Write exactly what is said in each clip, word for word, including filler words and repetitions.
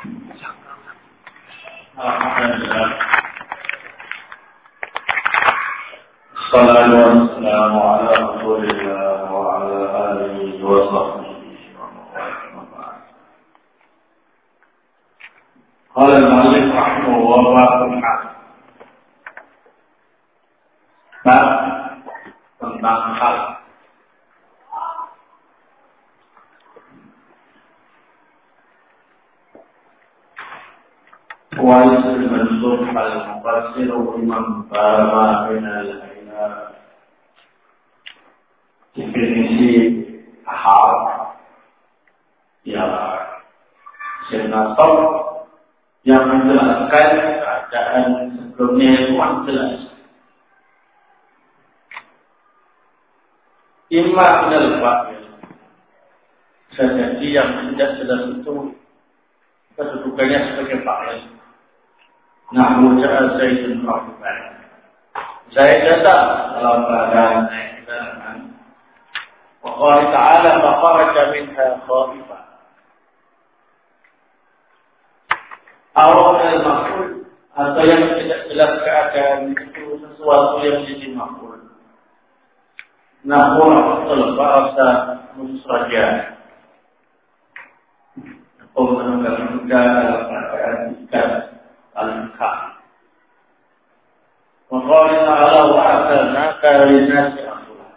Alhamdulillah. Sallallahu wassalamu ala Rasulillah wa ala alihi wa sahbihi wa man wala. Qala al-mu'allif rahimahullah ta'ala tentang hal وَيَسْرِ الْمَنْصُوبَ الْمُفَسِّرُ بِمَنْ فَهَمَ مِنَ الْعِلَمِ. Definisi hal ialah senasab yang menjelaskan keadaan sebelumnya yang jelas. Imma minal fa'il, bisa jadi yang tidak jelas itu kedudukannya sebagai fa'il. Nahmu ja'a Zaidun rafiqan. Zaid datang dalam keadaan naik kendaraan. Wa qala ta'ala faqaraja minha khaifan. Awal al-maf'ul atau yang tidak jelas keadaan itu sesuatu yang jadi maf'ul. Nahmu afdal bahasa musrajah. Aku menunggang juga dalam keadaan ikan al-kah. Maqala ta'ala wa arsalnaka lin-nasi rasulan.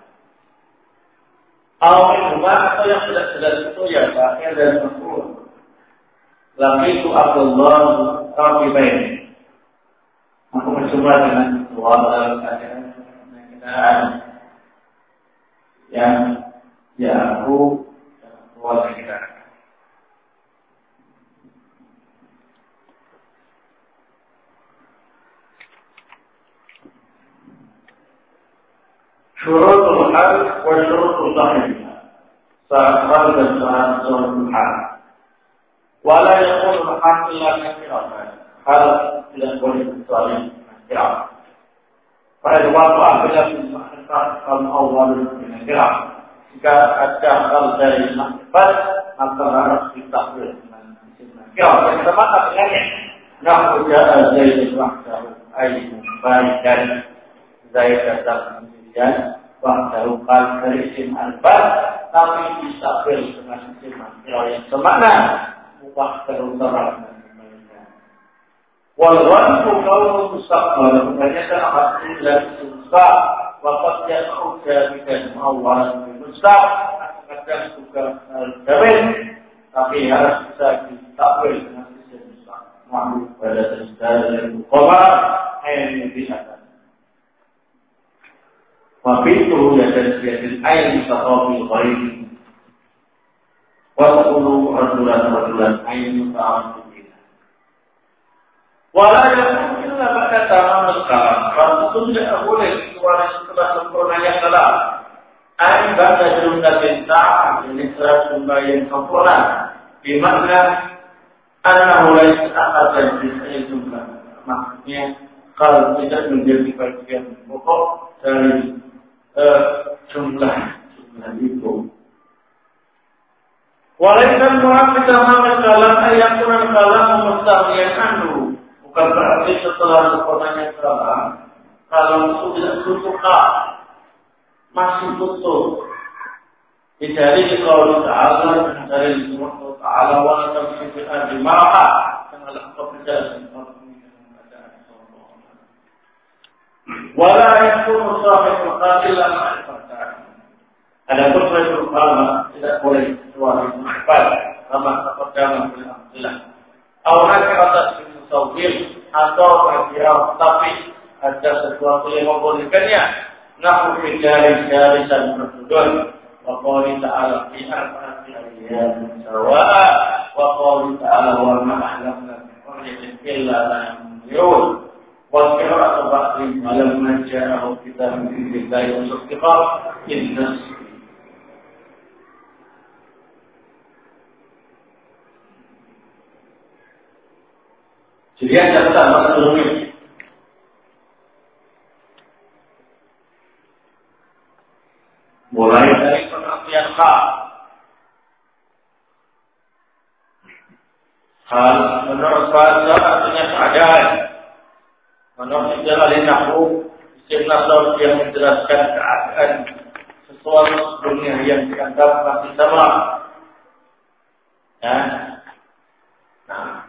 Awal atau yang tidak jelas itu ya fa'il dan maf'ul. Laqitu Abdullah rafiqain. Aku berjumpa dengan dua dalam keadaan yang ya aku keluarga kita. Syurutul hal wa syurutul sahihah. Sahal dan sahal syurutul hal. Wala yakunu hal illa nakiratan. Hal tidak boleh kecuali nakirah. Pada waktu apabila ma'rifat kaum awal nakirah. Jika ada hal dari nakirah, maka harus ditakwil dengan isim nakirah. Dan semata dengannya. Nahu ja'a Zaidun wahdahu ayyu baidan. Zaid datang dan wahdahu qal dari isim al-bad tapi disabil dengan isim al yang semakna mubah terutara wal wanfu qawlu mustaqbal kebanyakan arti dan susah waqad ya'uda bidan Allah mustaq kadang juga al-jawin tapi harus bisa disabil dengan isim mustaq ma'ruf pada sejarah al-qamar yang bisa. Wafi'tuhu yadasbiyatil ayn mutaqabil ghairi Was'ulu rajulan-rajulan ayn mutaqabil Wala yakun illa ba'da tamamul kalam. Kalau itu tidak boleh kecuali setelah sempurnanya kalam. Ayn ba'da jumlatin ta'am ini setelah jumlah yang sempurna. Di makna annahu laysa ahadan bisai jumlah. Maksudnya kalau tidak menjadi bagian pokok dari Uh, jumlah jumlah itu. Walaikan mu'amid sama kalam ayat Quran kalam mustahliyan anhu. Bukan berarti setelah sempurnanya kalam kalam itu tidak tutup masih tutup. Dijadi kalau Ta'ala dari semua Ta'ala wa tamsifil ardi maraha dengan kepercayaan wala yakunu sahibul qadilla ma'rifatan. Adapun sahibul qadilla tidak boleh kecuali ma'rifat sama terdalam dalam Alhamdulillah. Awal kata bin musawwir atau bagi tapi ada sesuatu yang membolehkannya. Nahu dari dari dan bersudut. Wa qawli ta'ala fi arba'ati ayyamin sawa'a wa qawli ta'ala wa ma ahlamna min qaryatin illa la yamliyun. Wal-qira'atu ba'di malamma ja'ahu kitabun min billahi wa sadiqa innas. Jadi ada tambah rumit. Mulai dari pengertian hal. Hal menurut bahasa artinya keadaan. Menurut istilah al-nahwu, istilah nasab yang menjelaskan keadaan sesuatu sebelumnya yang dianggap masih sama. Ya. Nah.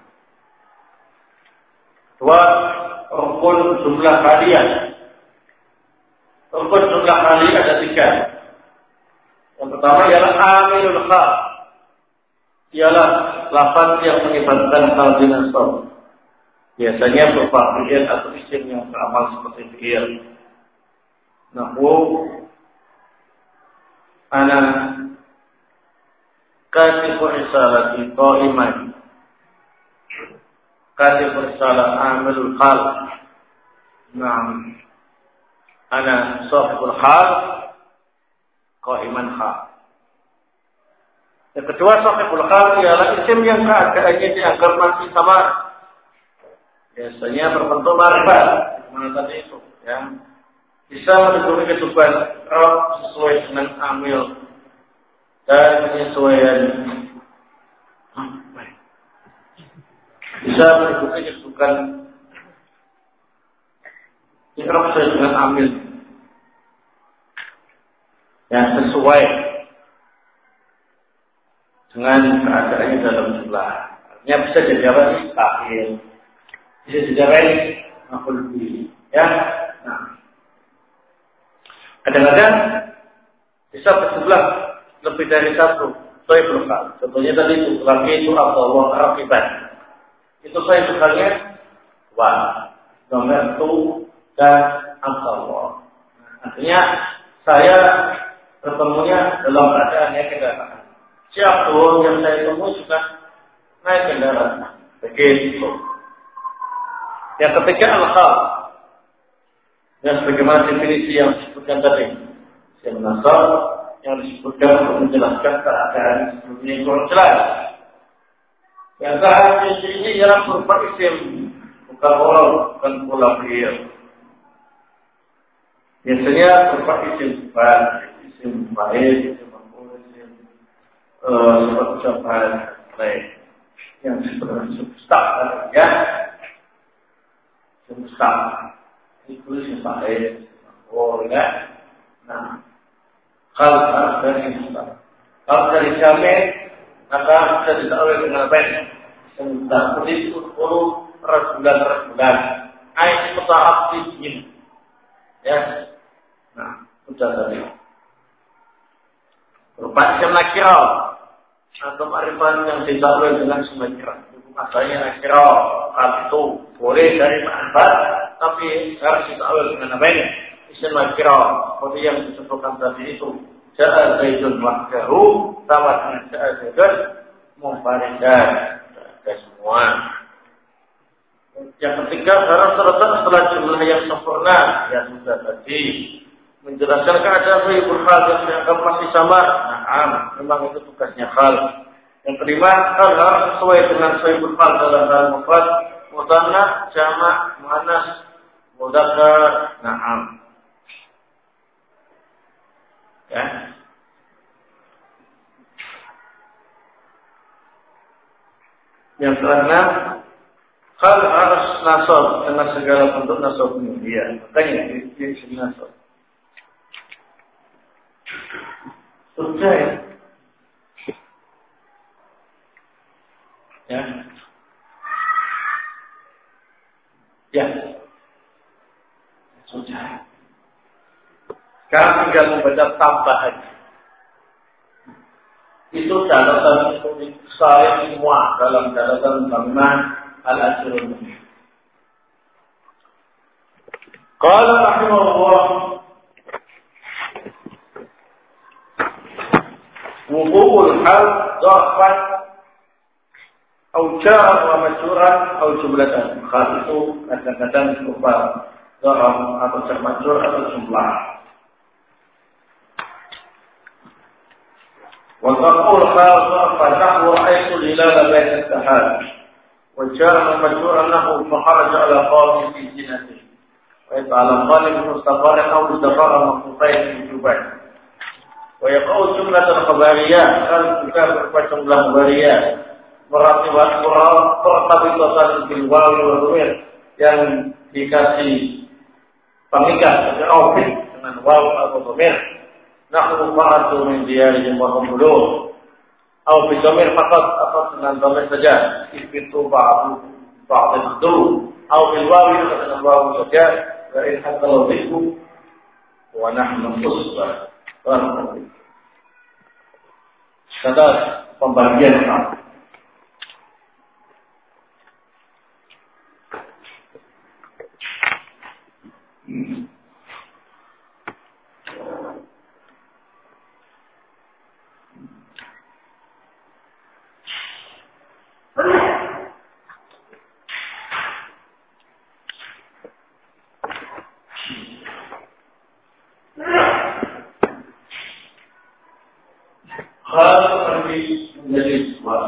Dua, rukun jumlah kalian. Rukun jumlah kali ada tiga. Yang pertama ialah amilul hal. Ialah lafaz yang mengibatkan hal di nasab. Biasanya berupa fi'il atau isim yang beramal seperti fi'il. Nahwu ana katibu risalati qa'iman. Katibu risalah amilul hal. Naam. Ana sahibul hal qa'iman hal. Yang kedua, sahibul hal ialah isim yang keadaannya dianggap masih sama. Biasanya berbentuk ma'rifat, mana tadi itu, ya. Bisa mendukung kehidupan roh sesuai dengan amil dan penyesuaian. Bisa mendukung kehidupan roh sesuai dengan amil yang sesuai dengan keadaannya dalam jumlah. Artinya bisa jadi apa sih? Takhir. Bisa dijawab makhluk bihi, ya. Nah, kadang-kadang bisa berjumlah lebih dari satu. Saya berkal. Contohnya tadi itu laki itu Allah rakiban. Itu saya bekalnya wa, nomor itu dan Allah. Artinya saya bertemunya dalam keadaan yang kendaraan. Siapapun yang saya temui juga naik kendaraan. Begitu. Yang ketiga al-hal. Yang sebagaimana definisi yang disebutkan tadi. Yang nasab yang disebutkan untuk menjelaskan keadaan sebelumnya yang kurang jelas. Yang terakhir ini ialah berupa isim, bukan walau, bukan pula fi'il. Biasanya berupa isim sifat, isim fa'il, isim maf'ul, isim sifat ucapan lain. Yang disebutkan substak, ya. Substak itu sifat oh ya. Nah, kalau dari substak, kalau dari jamin maka bisa ditahui dengan baik. Substak itu sepuluh bulan-bulan. Ayat peta'ab ini, ya. Nah, sudah tadi. Berupa isim nakira atau ma'rifat yang ditahui dengan isim nakira. Asalnya nakira hal itu boleh dari ma'rifat, tapi harus ditakwil dengan apa ini? Isim nakira seperti yang disebutkan tadi itu. Ja'a Zaidun wahdahu sama dengan ja'a Zaidun munfaridan. Ada semua. Yang ketiga harus terletak setelah jumlah yang sempurna. Ya sudah tadi menjelaskan keadaan sahibul hal yang dianggap masih sama. Nah, memang itu tugasnya hal. Yang kelima, hal harus sesuai dengan sahibul hal dalam hal mufrad, muthanna, jamak, muannas, mudzakkar, na'am. Ya. Yang keenam, hal harus nasab dengan segala bentuk nasabnya. Iya, makanya ini sini nasab. Sudah ya. Ya. Ya. Sudah. Sekarang tinggal membaca tambahan. Itu catatan itu saya semua dalam catatan bangunan Al-Ajrun. Qala rahimahullah wuqu'ul hal dhafan au ja'a wa majruran au jumlatan. Hal itu kadang-kadang berupa dhaf atau jar majrur atau jumlah. Wa taqul hal dhafan nahwu aitu lilal bain al-tahal wa ja'a majruran nahwu fa kharaja ala qasim fi jinati wa ta'ala qalib mustaqaran au mustaqara maqtain juban. Wa yaqau jumlatan khabariyah kan juga berupa jumlah khabariyah. Berarti waktu Muqtabitatan bil wawi wa dhamir yang dikasih pengikat objek dengan waw atau dhamir. Nahnu fa'atu min diyarihim wa hum bulugh. Atau bi dhamir faqat atau dengan dhamir saja. Itu ba'du ba'du. Atau bil wawi dengan waw saja. Wa in hadalu biku wa nahnu usbah. Kata pembagian sama. Hal pergi menjadi sebuah.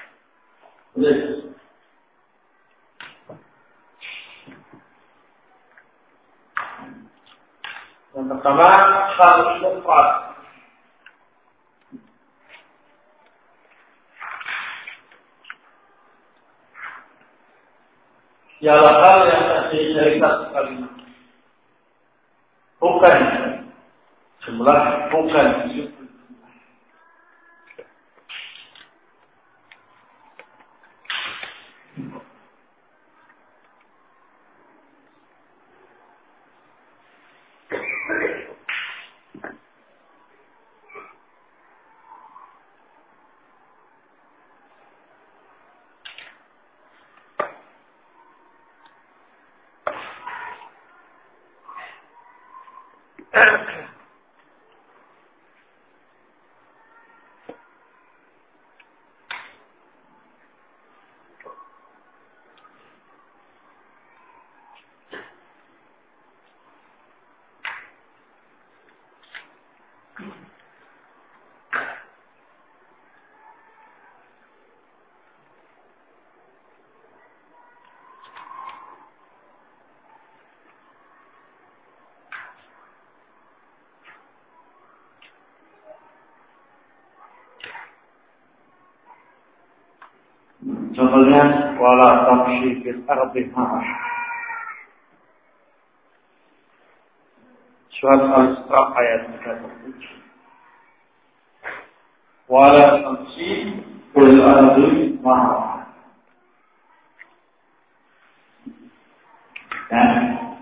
Yang pertama, hal syufat. Ialah hal yang terdiri dari satu kalimat. Bukan jumlah, bukan jumlah. Contohnya wala tamshi fil ardi marah. Surat Al-Isra ayat tiga puluh tujuh. Wala tamshi fil ardi marah. Dan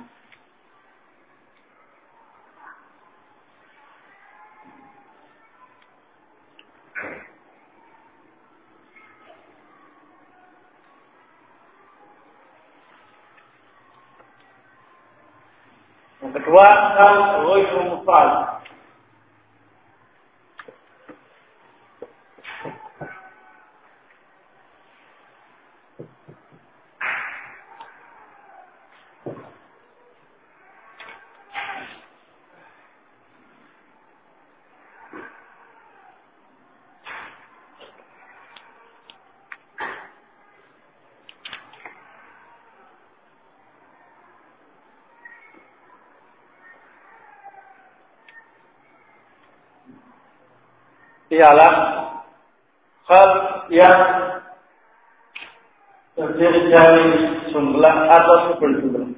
yang kedua, hal ghairu mufrad. Ialah hal yang terdiri dari jumlah atau berjumlah.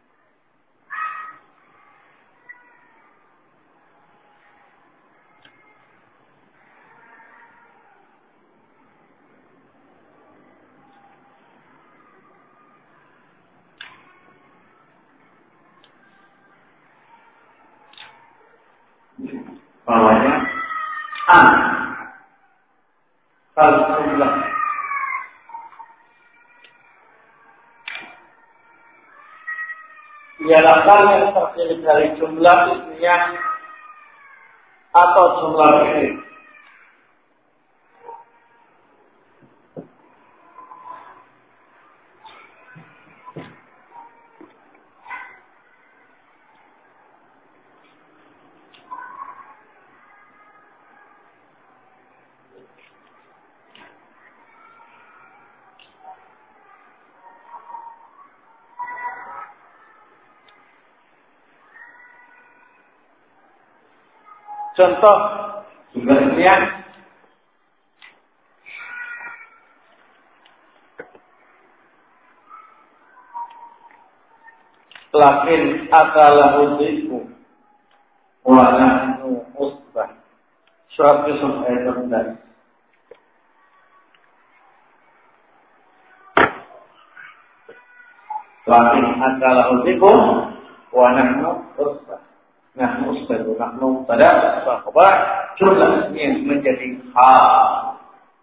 Bawahnya an hal jumlah. Ialah hal yang terdiri dari jumlah ismiyah atau jumlah fi'il. Contoh jumlah ismiyah lakin akalahu dhibu wa nahnu usbah. Surat Yusuf ayat sebelas. Lakin akalahu dhibu wa nahnu usbah. Nahnu usbah, nahnu pada khabar jumlahnya menjadi hal.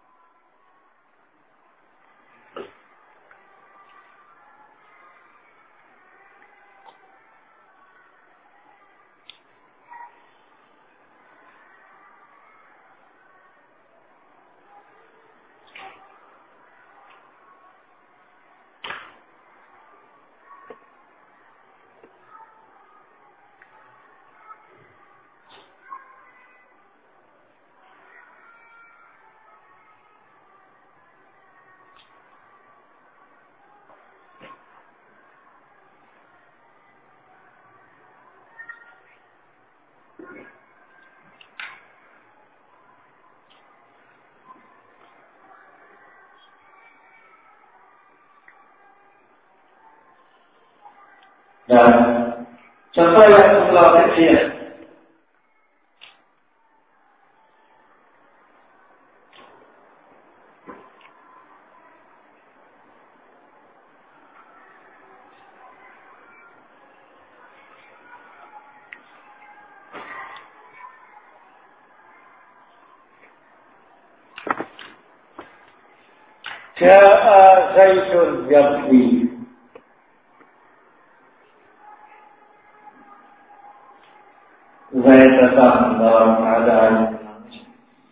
Dan contoh yang sebelah kecil, Ja'a Zaidun yabki. Zaid datang dalam keadaan menangis.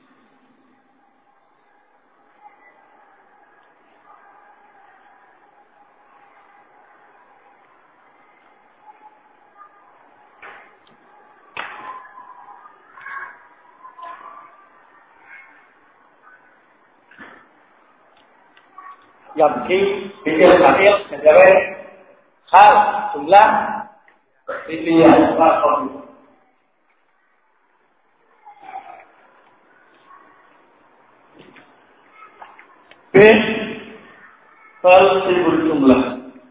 Yabki fikir sakil menjawab hal jumlah pilihan apa? B. Falsiful jumlah.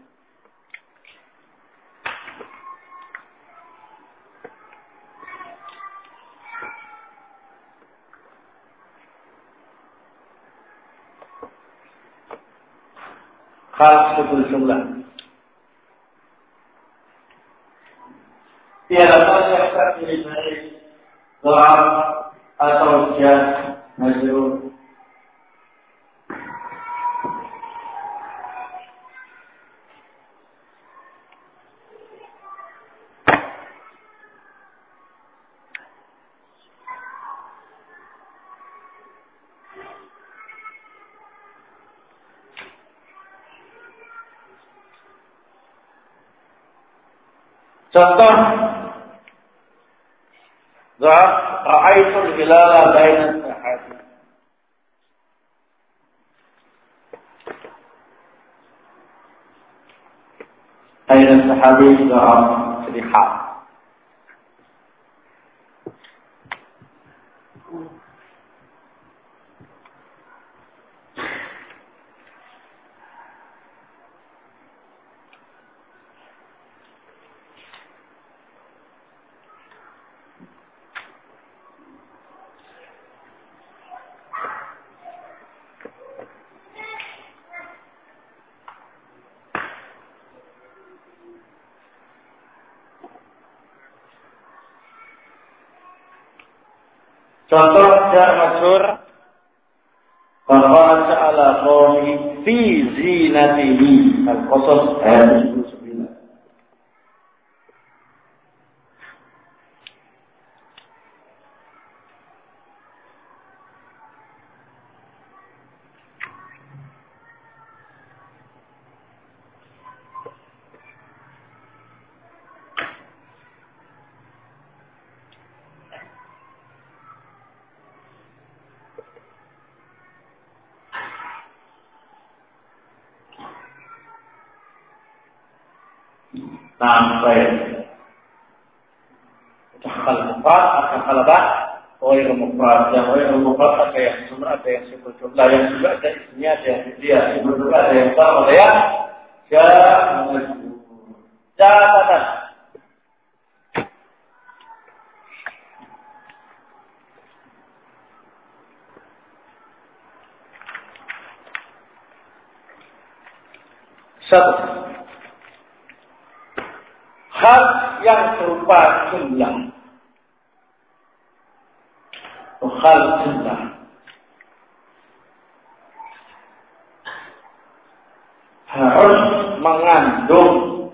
Falsiful jumlah. Tiada banyak kata dari doa atau jas majrur. Contoh, ra'aitul hilala bainas sahabi. Bainas sahabi dalam sedihah. Contoh jar masyhur bahwa ta'ala qawmi fi zinatihi al-Qasas ayat tujuh puluh sembilan. Sampai akal mufrad, akal kalabah, oil mufrad, yang oil mufrad ada yang sumber, ada yang sifat jumlah, yang juga ada isinya, ada yang dia, sifat jumlah, ada yang sama, ada yang jauh. catatan. Satu, hal yang berupa jumlah, hal jumlah, harus mengandung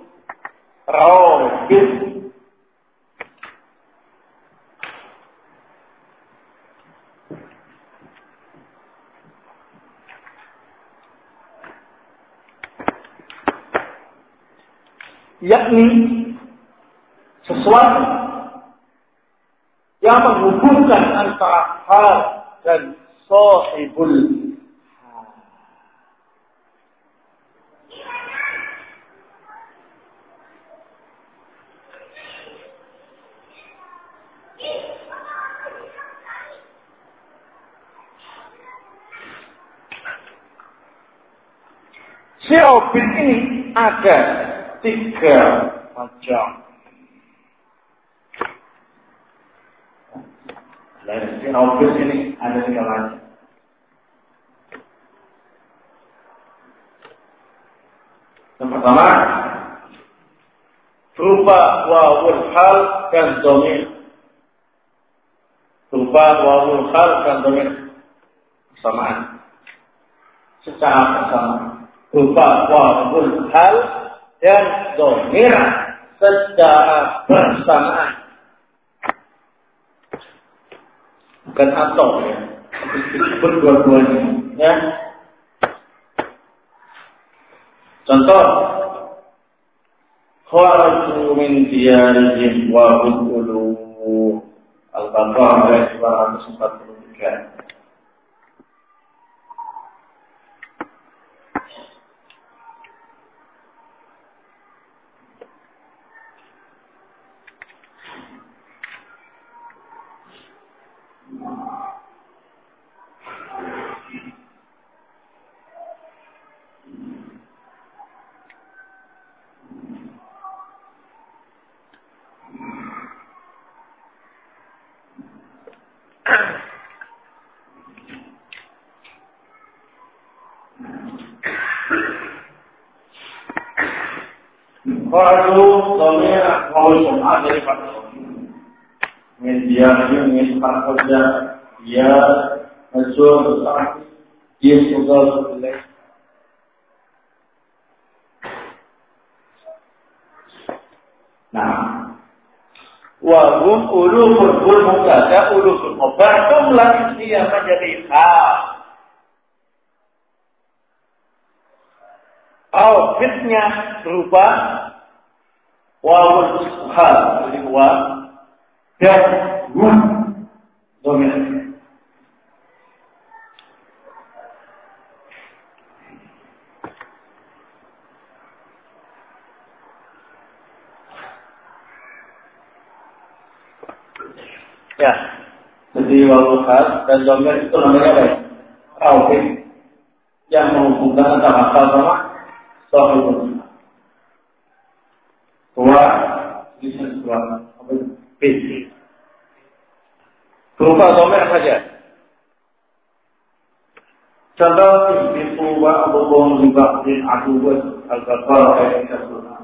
robit, yakni sesuatu yang menghubungkan antara hal dan sahibul hal. Si robit ini ada tiga macam. Si robit ini ada tiga macam. Yang pertama, berupa wawul hal dan dhamir. Berupa wawul hal dan dhamir bersamaan. Secara bersamaan. Berupa wawul hal dan dhamir secara bersamaan. Bukan atau ya. Berdua-duanya. Ya. Contoh, kharaju min diyarihim wa hum ulum. Al-Baqarah ayat dua ratus empat puluh tiga. Kharaju dhamir mawsum dari faktor. Media ini kerja dia majul saat dia sudah selesai. Nah, wahum uluful bul mubtada uluful khabar jumlah dia menjadi hal. Outfitnya berupa wawul hal jadi wa dan hum dominan. Ya, jadi wawul hal dan dominan itu namanya apa? Outfit yang menghubungkan antara hal sama sahibul. Dua, bisa dua, apa itu? B. Berupa domain saja. Contoh itu wa abubun libaqin aduwat al-Baqarah ayat tiga puluh enam.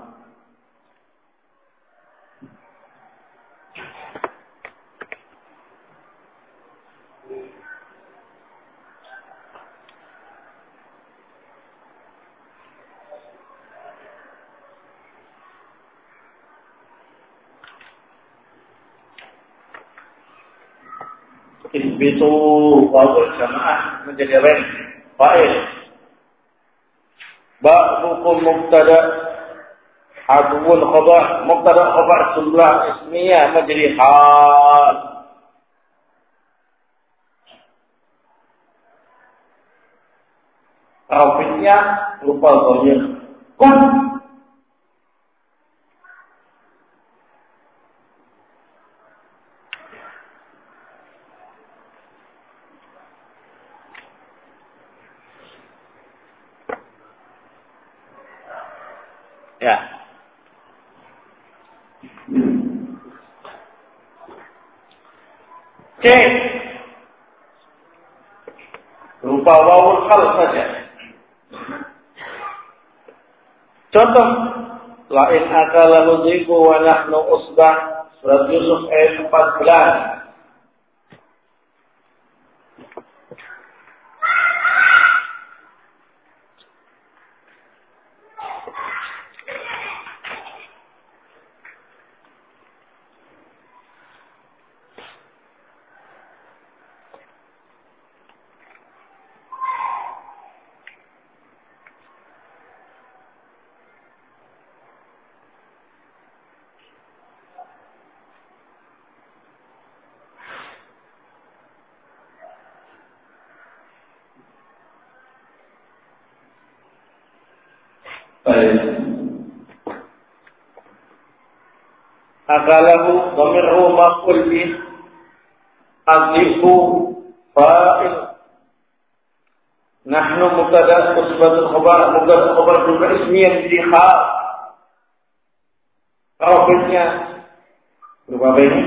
Isbitu wawul jamaah menjadi ren fa'il. Ba'dukum mubtada hadwul khabar mubtada khabar jumlah ismiyah menjadi hal. Rafidnya berupa dhamir kun. Ya. C. Berupa wawul hal saja. Contoh, lain akalahu dhibu wa nahnu usbah. Surat Yusuf ayat empat belas. Akalahu dhamirhu maf'ul bih adhifu fa'il nahnu mubtada sifatul khabar mubtada khabar juga ismiyah di hal rafidnya berupa apa ini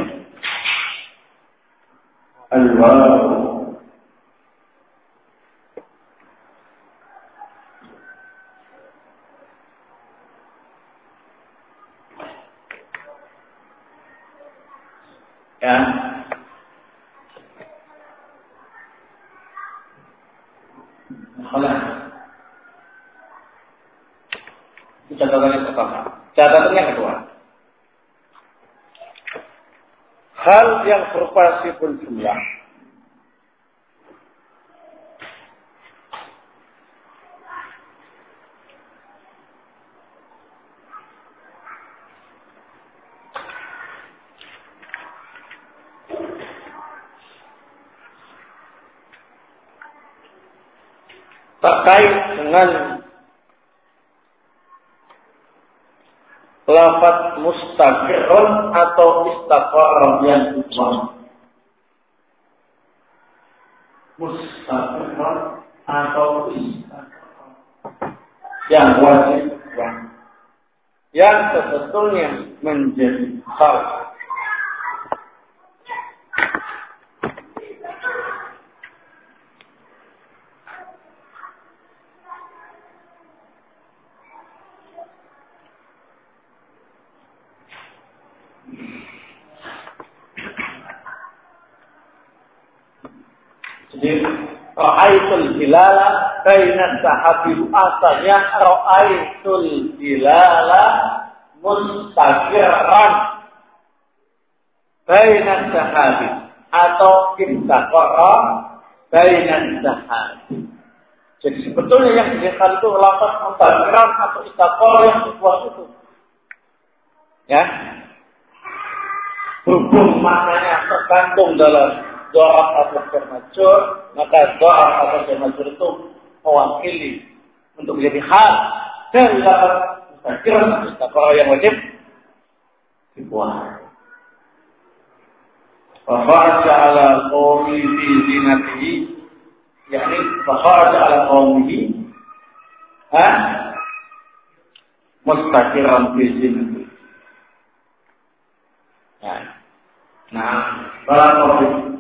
al-waw ya. Nah, itu catatan yang pertama. Catatan yang kedua. Hal yang berupa sifat jumlah. Terkait dengan lafaz mustaqirun atau istaqarah yang utama. Mustaqirun atau istaqarah yang wajib yang, yang sebetulnya menjadi hal. Jadi ra'aitul hilala baina sahabi asalnya ra'aitul hilala mustaqiran baina sahabi atau istaqara baina sahabi. Jadi sebetulnya yang dikatakan itu lafaz mustaqiran atau istaqara yang dibuat itu. Ya. Berhubung maknanya tergantung dalam doa atau termajur, maka doa atau termajur itu mewakili untuk menjadi hal dan dalam mustaqirah mustaqarah yang wajib dibuat. Fakharaja ala qawmi fi zinatihi, yakni fakharaja ala qawmihi, ha? Mustaqiran fi zinatihi. Nah, barakallahu